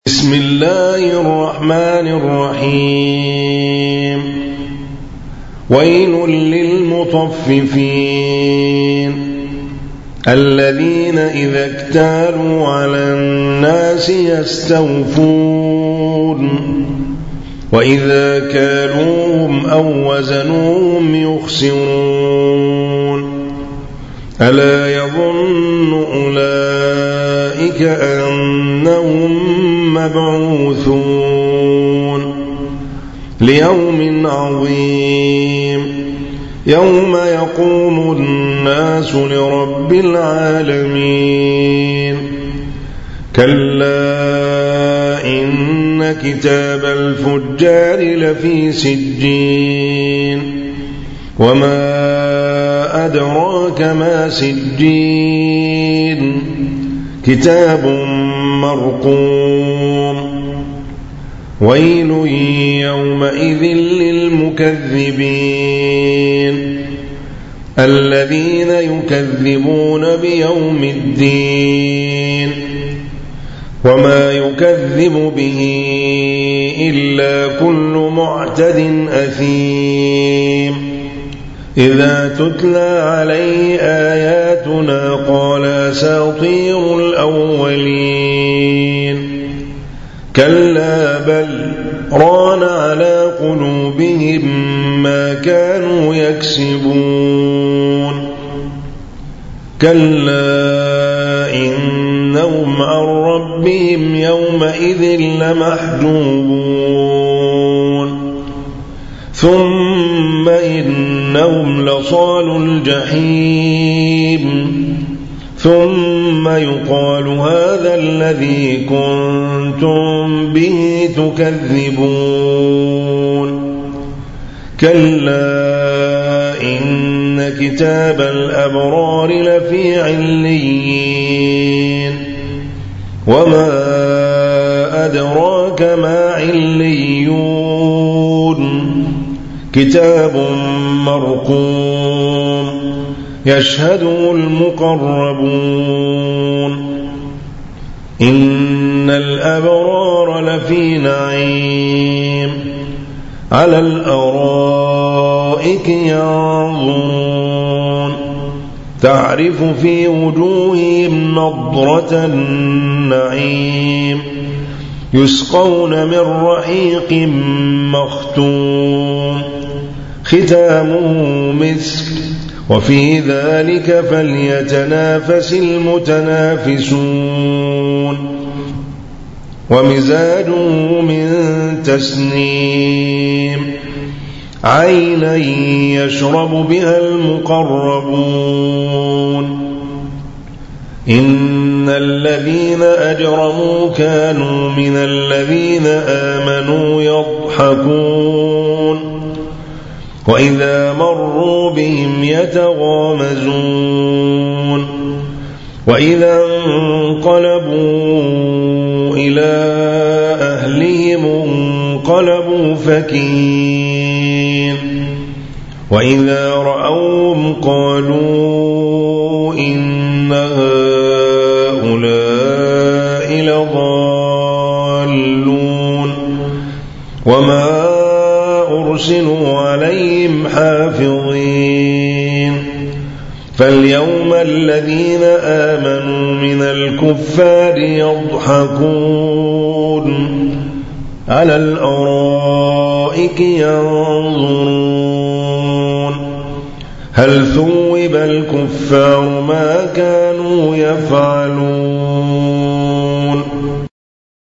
بسم الله الرحمن الرحيم. ويل للمطففين الذين إذا اكتالوا على الناس يستوفون وإذا كالوهم أو وزنوهم يخسرون ألا يظن أولئك أنهم مبعوثون ليوم عظيم يوم يقوم الناس لرب العالمين. كلا إن كتاب الفجار لفي سجين وما أدراك ما سجين كتاب مرقوم. ويل يومئذ للمكذبين الذين يكذبون بيوم الدين وما يكذب به إلا كل معتد أثيم إذا تتلى عليه آياتنا قال أساطير الأولين كلا بل ران على قلوبهم ما كانوا يكسبون. كلا إنهم عن ربهم يومئذ لمحجوبون ثم إنهم لصالوا الجحيم ثم يقال هذا الذي كنتم به تكذبون. كلا إن كتاب الأبرار لفي عليين وما أدراك ما عليون كتاب مرقوم يشهده المقربون. إن الأبرار لفي نعيم على الأرائك ينظرون تعرف في وجوههم نضرة النعيم يسقون من رحيق مختوم ختامه مسك وفي ذلك فليتنافس المتنافسون. ومزاجه من تسنيم عينا يشرب بها المقربون. إن الذين أجرموا كانوا من الذين آمنوا يضحكون وإذا مروا بهم يتغامزون وإذا انقلبوا إلى أهلهم انقلبوا فكين وإذا رأوهم قالوا إن هؤلاء لضالون وما أرسلوا عليهم حافظين. فاليوم الذين آمنوا من الكفار يضحكون على الأرائك ينظرون هل ثوب الكفار ما كانوا يفعلون.